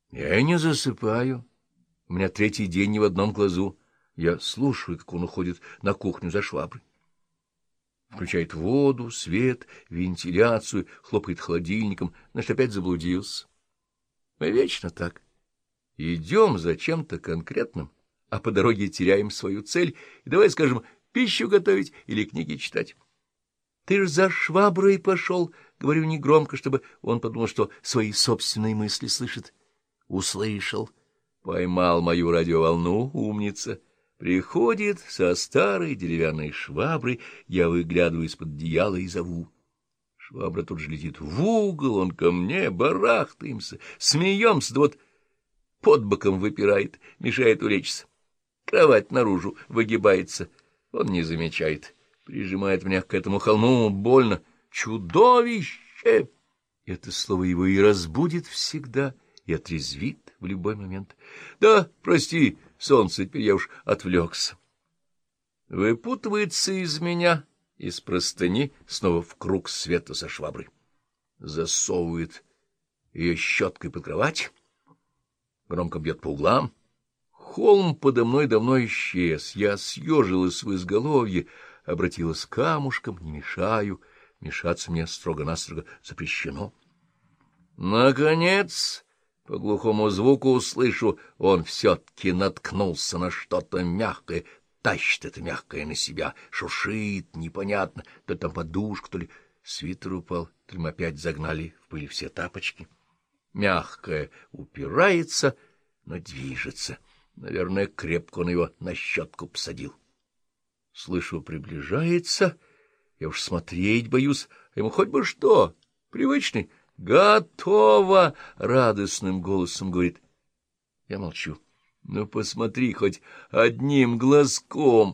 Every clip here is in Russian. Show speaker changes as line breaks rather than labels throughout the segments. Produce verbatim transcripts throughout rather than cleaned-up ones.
Я и не засыпаю. У меня третий день ни в одном глазу. Я слушаю, как он уходит на кухню за шваброй. Включает воду, свет, вентиляцию, хлопает холодильником, значит, опять заблудился. Мы вечно так. Идем за чем-то конкретным, а по дороге теряем свою цель, и давай, скажем, пищу готовить или книги читать. Ты ж за шваброй пошел, говорю негромко, чтобы он подумал, что свои собственные мысли слышит. Услышал. Поймал мою радиоволну, умница. Приходит со старой деревянной шваброй, я выглядываю из-под одеяла и зову. Швабра тут же летит в угол, он ко мне, барахтаемся, смеемся, да вот под боком выпирает, мешает улечься. Кровать наружу выгибается, он не замечает, прижимает меня к этому холму, больно. Чудовище! Это слово его и разбудит всегда, и отрезвит в любой момент. Да, прости, солнце, теперь я уж отвлекся. Выпутывается из меня, из простыни, снова в круг света со шваброй. Засовывает ее щеткой под кровать, громко бьет по углам. Холм подо мной давно исчез, я съежилась в изголовье, обратилась к камушкам, не мешаю, мешаться мне строго-настрого запрещено. Наконец, по глухому звуку услышу, он все-таки наткнулся на что-то мягкое, тащит это мягкое на себя, шуршит, непонятно, то там подушка, то ли свитер упал, то ли мы опять загнали в пыль все тапочки. Мягкое упирается, но движется. Наверное, крепко он его на щетку посадил. Слышу, приближается, я уж смотреть боюсь, а ему хоть бы что, привычный. «Готово!» — радостным голосом говорит. Я молчу. «Ну, посмотри хоть одним глазком!»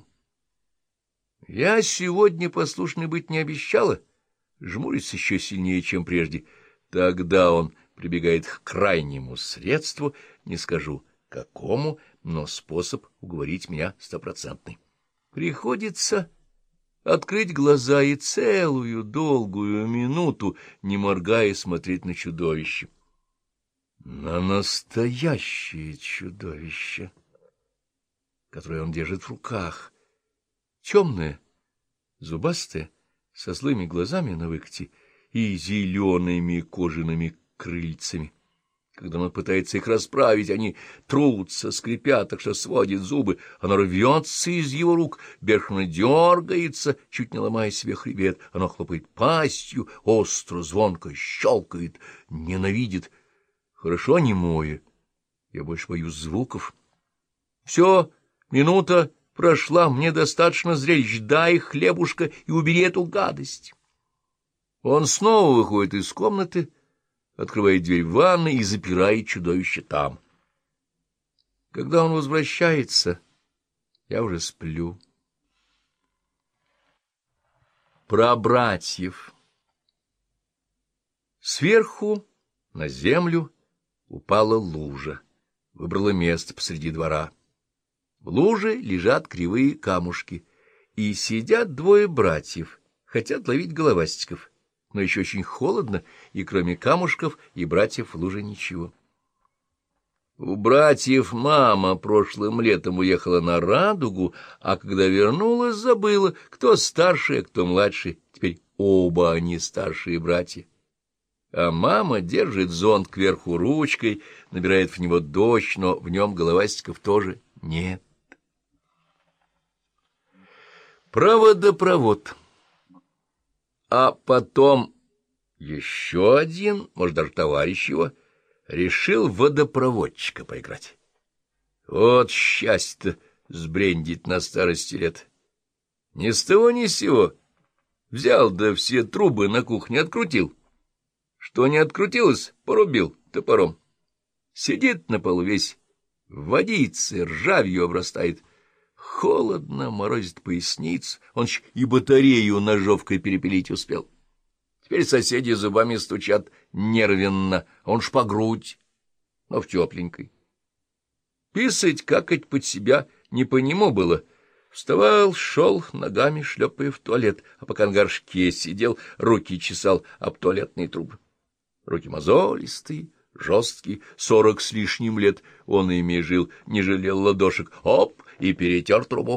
Я сегодня послушной быть не обещала. Жмурится еще сильнее, чем прежде. Тогда он прибегает к крайнему средству, не скажу какому, но способ уговорить меня стопроцентный. Приходится открыть глаза и целую долгую минуту, не моргая, смотреть на чудовище. На настоящее чудовище, которое он держит в руках. Темное, зубастое, со злыми глазами на выкате и зелеными кожаными крыльцами. Когда он пытается их расправить, они трутся, скрипят, так что сводит зубы. Оно рвется из его рук, бешено дергается, чуть не ломая себе хребет. Оно хлопает пастью, остро, звонко щелкает, ненавидит. Хорошо немое. Я больше боюсь звуков. Все, минута прошла, мне достаточно зрелищ. Дай хлебушка и убери эту гадость. Он снова выходит из комнаты, открывает дверь в ванной и запирает чудовище там. Когда он возвращается, я уже сплю. Про братьев. Сверху на землю упала лужа, выбрала место посреди двора. В луже лежат кривые камушки, и сидят двое братьев, хотят ловить головастиков. Но еще очень холодно, и кроме камушков и братьев в луже ничего. У братьев мама прошлым летом уехала на Радугу, а когда вернулась, забыла, кто старший, а кто младший. Теперь оба они старшие братья. А мама держит зонт кверху ручкой, набирает в него дождь, но в нем головастиков тоже нет. Проводопровод. А потом еще один, может, даже товарищ его, решил в водопроводчика поиграть. Вот счастье-то сбрендить на старости лет. Ни с того ни с сего. Взял, да все трубы на кухне открутил. Что не открутилось, порубил топором. Сидит на полу весь в водице, ржавью обрастает. Холодно, морозит поясницу, он ж и батарею ножовкой перепилить успел. Теперь соседи зубами стучат нервенно, он ж по грудь, но в тепленькой. Писать, какать под себя не по нему было. Вставал, шел, ногами шлепая в туалет, а пока на горшке сидел, руки чесал об туалетные трубы. Руки мозолистые, жесткий, сорок с лишним лет, он ими жил, не жалел ладошек, оп, и перетер трубу.